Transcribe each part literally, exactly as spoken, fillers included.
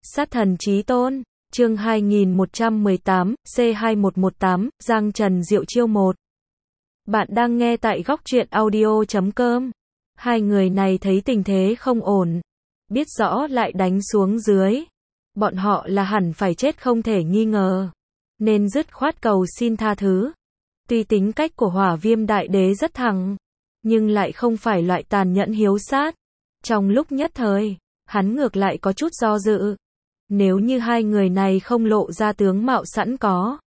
Sát thần chí tôn, chương hai nghìn một trăm mười tám, C hai một một tám, Giang Trần Diệu Chiêu một. Bạn đang nghe tại góc truyện audio chấm com. Hai người này thấy tình thế không ổn, biết rõ lại đánh xuống dưới. Bọn họ là hẳn phải chết không thể nghi ngờ, nên dứt khoát cầu xin tha thứ. Tuy tính cách của Hỏa Viêm Đại Đế rất thẳng, nhưng lại không phải loại tàn nhẫn hiếu sát. Trong lúc nhất thời, hắn ngược lại có chút do dự. Nếu như hai người này không lộ ra tướng mạo sẵn có,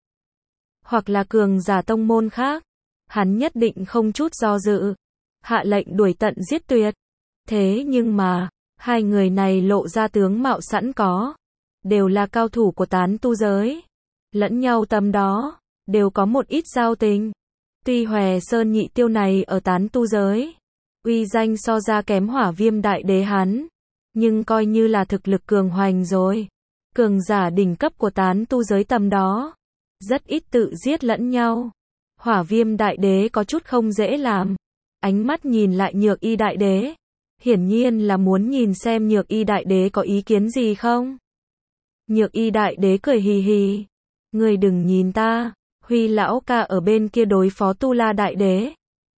hoặc là cường giả tông môn khác, hắn nhất định không chút do dự, hạ lệnh đuổi tận giết tuyệt. Thế nhưng mà, hai người này lộ ra tướng mạo sẵn có, đều là cao thủ của tán tu giới. Lẫn nhau tầm đó, đều có một ít giao tình. Tuy Hòe Sơn Nhị Tiêu này ở tán tu giới, uy danh so ra kém Hỏa Viêm Đại Đế hắn, nhưng coi như là thực lực cường hoành rồi. Cường giả đỉnh cấp của tán tu giới tầm đó, rất ít tự giết lẫn nhau. Hỏa Viêm Đại Đế có chút không dễ làm. Ánh mắt nhìn lại Nhược Y Đại Đế, hiển nhiên là muốn nhìn xem Nhược Y Đại Đế có ý kiến gì không. Nhược Y Đại Đế cười hì hì, ngươi đừng nhìn ta, Huy lão ca ở bên kia đối phó Tu La Đại Đế.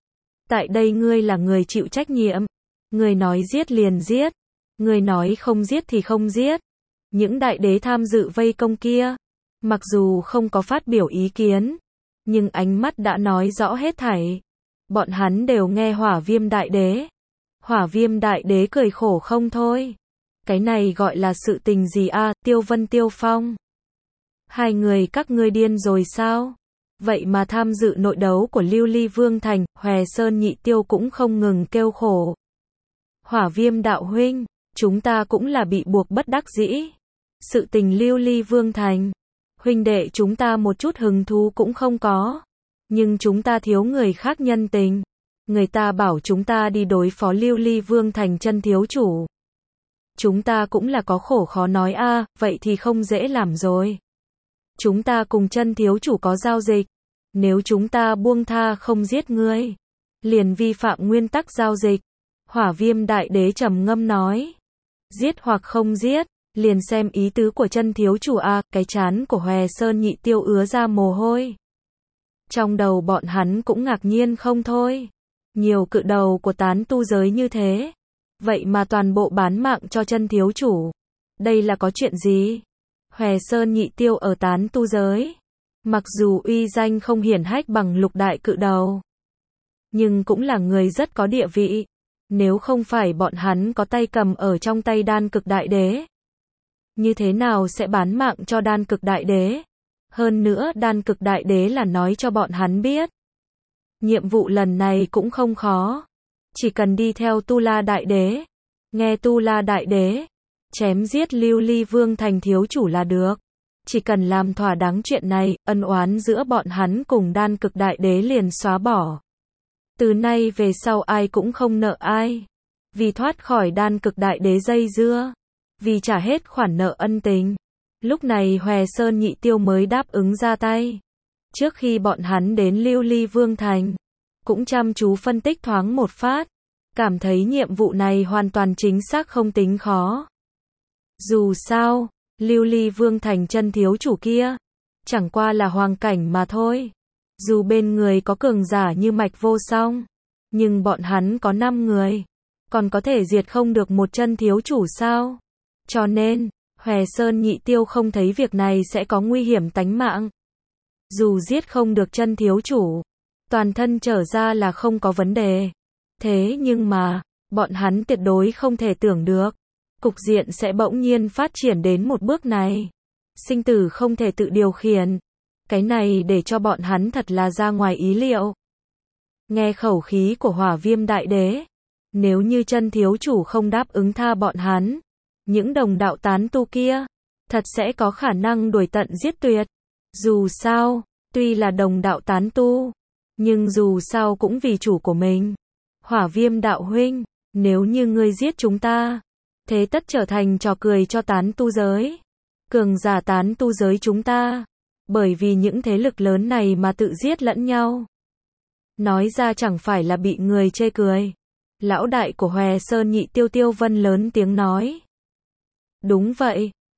Tại đây ngươi là người chịu trách nhiệm, ngươi nói giết liền giết, ngươi nói không giết thì không giết. Những đại đế tham dự vây công kia, mặc dù không có phát biểu ý kiến, nhưng ánh mắt đã nói rõ hết thảy. Bọn hắn đều nghe Hỏa Viêm Đại Đế. Hỏa Viêm Đại Đế cười khổ không thôi. Cái này gọi là sự tình gì a, à, Tiêu Vân Tiêu Phong? Hai người các ngươi điên rồi sao? Vậy mà tham dự nội đấu của Lưu Ly Vương Thành, Hòe Sơn Nhị Tiêu cũng không ngừng kêu khổ. Hỏa Viêm đạo huynh, chúng ta cũng là bị buộc bất đắc dĩ. Sự tình Lưu Ly Vương Thành, huynh đệ chúng ta một chút hứng thú cũng không có. Nhưng chúng ta thiếu người khác nhân tình. Người ta bảo chúng ta đi đối phó Lưu Ly Vương Thành chân thiếu chủ. Chúng ta cũng là có khổ khó nói a, à, vậy thì không dễ làm rồi. Chúng ta cùng chân thiếu chủ có giao dịch. Nếu chúng ta buông tha không giết ngươi, liền vi phạm nguyên tắc giao dịch. Hỏa Viêm Đại Đế trầm ngâm nói. Giết hoặc không giết, liền xem ý tứ của chân thiếu chủ a, à, cái trán của Hòe Sơn Nhị Tiêu ứa ra mồ hôi. Trong đầu bọn hắn cũng ngạc nhiên không thôi. Nhiều cự đầu của tán tu giới như thế, vậy mà toàn bộ bán mạng cho chân thiếu chủ. Đây là có chuyện gì? Hòe Sơn Nhị Tiêu ở tán tu giới, mặc dù uy danh không hiển hách bằng lục đại cự đầu, nhưng cũng là người rất có địa vị. Nếu không phải bọn hắn có tay cầm ở trong tay đan cực đại đế, như thế nào sẽ bán mạng cho đan cực đại đế? Hơn nữa đan cực đại đế là nói cho bọn hắn biết. Nhiệm vụ lần này cũng không khó. Chỉ cần đi theo Tu La Đại Đế, nghe Tu La Đại Đế, chém giết Lưu Ly Vương Thành thiếu chủ là được. Chỉ cần làm thỏa đáng chuyện này, ân oán giữa bọn hắn cùng đan cực đại đế liền xóa bỏ. Từ nay về sau ai cũng không nợ ai. Vì thoát khỏi đan cực đại đế dây dưa, vì trả hết khoản nợ ân tình, lúc này Hòe Sơn Nhị Tiêu mới đáp ứng ra tay. Trước khi bọn hắn đến Lưu Ly Vương Thành, cũng chăm chú phân tích thoáng một phát, cảm thấy nhiệm vụ này hoàn toàn chính xác không tính khó. Dù sao, Lưu Ly Vương Thành chân thiếu chủ kia, chẳng qua là hoàng cảnh mà thôi. Dù bên người có cường giả như Mạch Vô Song, nhưng bọn hắn có năm người, còn có thể diệt không được một chân thiếu chủ sao? Cho nên, Hòe Sơn Nhị Tiêu không thấy việc này sẽ có nguy hiểm tánh mạng. Dù giết không được chân thiếu chủ, toàn thân trở ra là không có vấn đề. Thế nhưng mà, bọn hắn tuyệt đối không thể tưởng được, cục diện sẽ bỗng nhiên phát triển đến một bước này. Sinh tử không thể tự điều khiển. Cái này để cho bọn hắn thật là ra ngoài ý liệu. Nghe khẩu khí của Hỏa Viêm Đại Đế, nếu như chân thiếu chủ không đáp ứng tha bọn hắn, những đồng đạo tán tu kia, thật sẽ có khả năng đuổi tận giết tuyệt. Dù sao, tuy là đồng đạo tán tu, nhưng dù sao cũng vì chủ của mình. Hỏa Viêm đạo huynh, nếu như ngươi giết chúng ta, thế tất trở thành trò cười cho tán tu giới. Cường giả tán tu giới chúng ta, bởi vì những thế lực lớn này mà tự giết lẫn nhau. Nói ra chẳng phải là bị người chê cười. Lão đại của Hòe Sơn Nhị Tiêu Tiêu Vân lớn tiếng nói. Đúng vậy,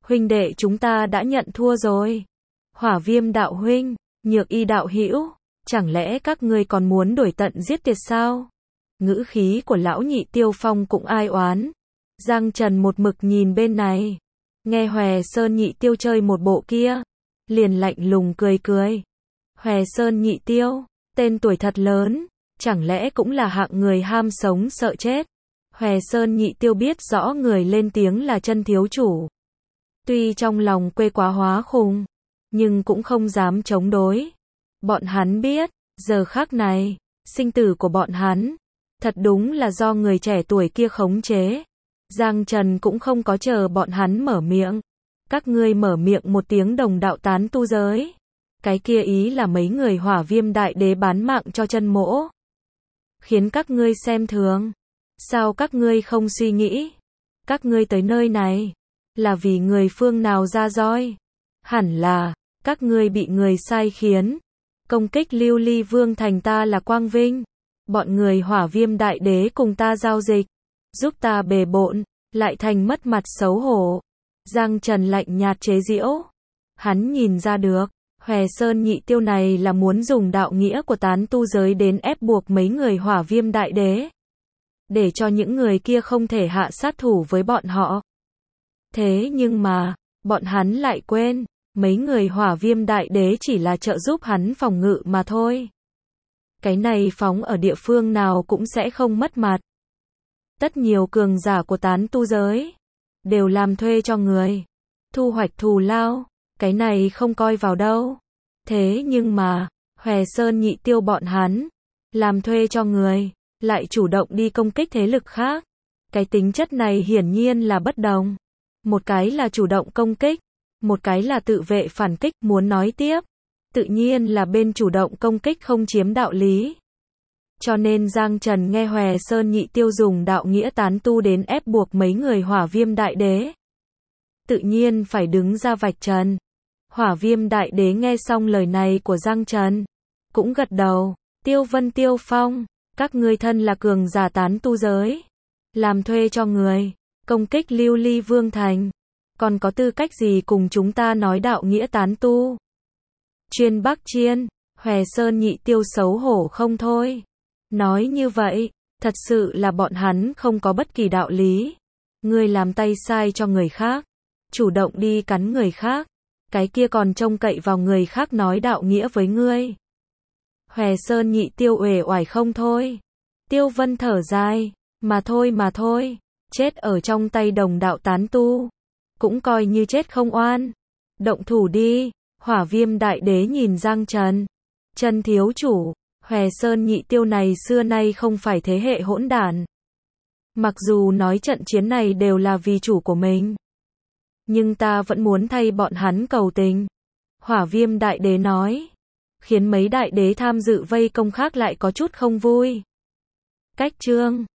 huynh đệ chúng ta đã nhận thua rồi. Hỏa Viêm đạo huynh, Nhược Y đạo hữu, chẳng lẽ các ngươi còn muốn đuổi tận giết tuyệt sao? Ngữ khí của lão nhị Tiêu Phong cũng ai oán. Giang Trần một mực nhìn bên này, nghe Hòe Sơn nhị Tiêu chơi một bộ kia, liền lạnh lùng cười cười. Hòe Sơn nhị Tiêu, tên tuổi thật lớn, chẳng lẽ cũng là hạng người ham sống sợ chết? Hòe Sơn nhị Tiêu biết rõ người lên tiếng là Chân thiếu chủ. Tuy trong lòng quê quá hóa khùng, nhưng cũng không dám chống đối. Bọn hắn biết, giờ khắc này, sinh tử của bọn hắn, thật đúng là do người trẻ tuổi kia khống chế. Giang Trần cũng không có chờ bọn hắn mở miệng. Các ngươi mở miệng một tiếng đồng đạo tán tu giới. Cái kia ý là mấy người Hỏa Viêm đại đế bán mạng cho Chân mỗ. Khiến các ngươi xem thường. Sao các ngươi không suy nghĩ? Các ngươi tới nơi này, là vì người phương nào ra roi? Hẳn là, các ngươi bị người sai khiến. Công kích Lưu Ly Vương thành ta là quang vinh. Bọn người Hỏa Viêm đại đế cùng ta giao dịch, giúp ta bề bộn, lại thành mất mặt xấu hổ. Giang Trần lạnh nhạt chế giễu. Hắn nhìn ra được, Hòe Sơn nhị Tiêu này là muốn dùng đạo nghĩa của tán tu giới đến ép buộc mấy người Hỏa Viêm đại đế, để cho những người kia không thể hạ sát thủ với bọn họ. Thế nhưng mà, bọn hắn lại quên, mấy người Hỏa Viêm đại đế chỉ là trợ giúp hắn phòng ngự mà thôi. Cái này phóng ở địa phương nào cũng sẽ không mất mặt. Tất nhiều cường giả của tán tu giới đều làm thuê cho người, thu hoạch thù lao, cái này không coi vào đâu. Thế nhưng mà, Hòe Sơn nhị Tiêu bọn hắn làm thuê cho người, lại chủ động đi công kích thế lực khác. Cái tính chất này hiển nhiên là bất đồng. Một cái là chủ động công kích, một cái là tự vệ phản kích. Muốn nói tiếp, tự nhiên là bên chủ động công kích không chiếm đạo lý. Cho nên Giang Trần nghe Hòe Sơn nhị Tiêu dùng đạo nghĩa tán tu đến ép buộc mấy người Hỏa Viêm đại đế, tự nhiên phải đứng ra vạch trần. Hỏa Viêm đại đế nghe xong lời này của Giang Trần, cũng gật đầu. Tiêu Vân Tiêu Phong, các ngươi thân là cường giả tán tu giới, làm thuê cho người, công kích Lưu Ly Vương thành, còn có tư cách gì cùng chúng ta nói đạo nghĩa tán tu? Chuyên Bắc Chiên, Hòe Sơn nhị Tiêu xấu hổ không thôi. Nói như vậy, thật sự là bọn hắn không có bất kỳ đạo lý. Ngươi làm tay sai cho người khác, chủ động đi cắn người khác, cái kia còn trông cậy vào người khác nói đạo nghĩa với ngươi. Hòe Sơn nhị Tiêu uể oải không thôi. Tiêu Vân thở dài, mà thôi mà thôi, chết ở trong tay đồng đạo tán tu, cũng coi như chết không oan. Động thủ đi. Hỏa Viêm đại đế nhìn Giang Trần. Chân thiếu chủ, Hòe Sơn nhị Tiêu này xưa nay không phải thế hệ hỗn đản. Mặc dù nói trận chiến này đều là vì chủ của mình, nhưng ta vẫn muốn thay bọn hắn cầu tình. Hỏa Viêm đại đế nói, khiến mấy đại đế tham dự vây công khác lại có chút không vui. Cách chương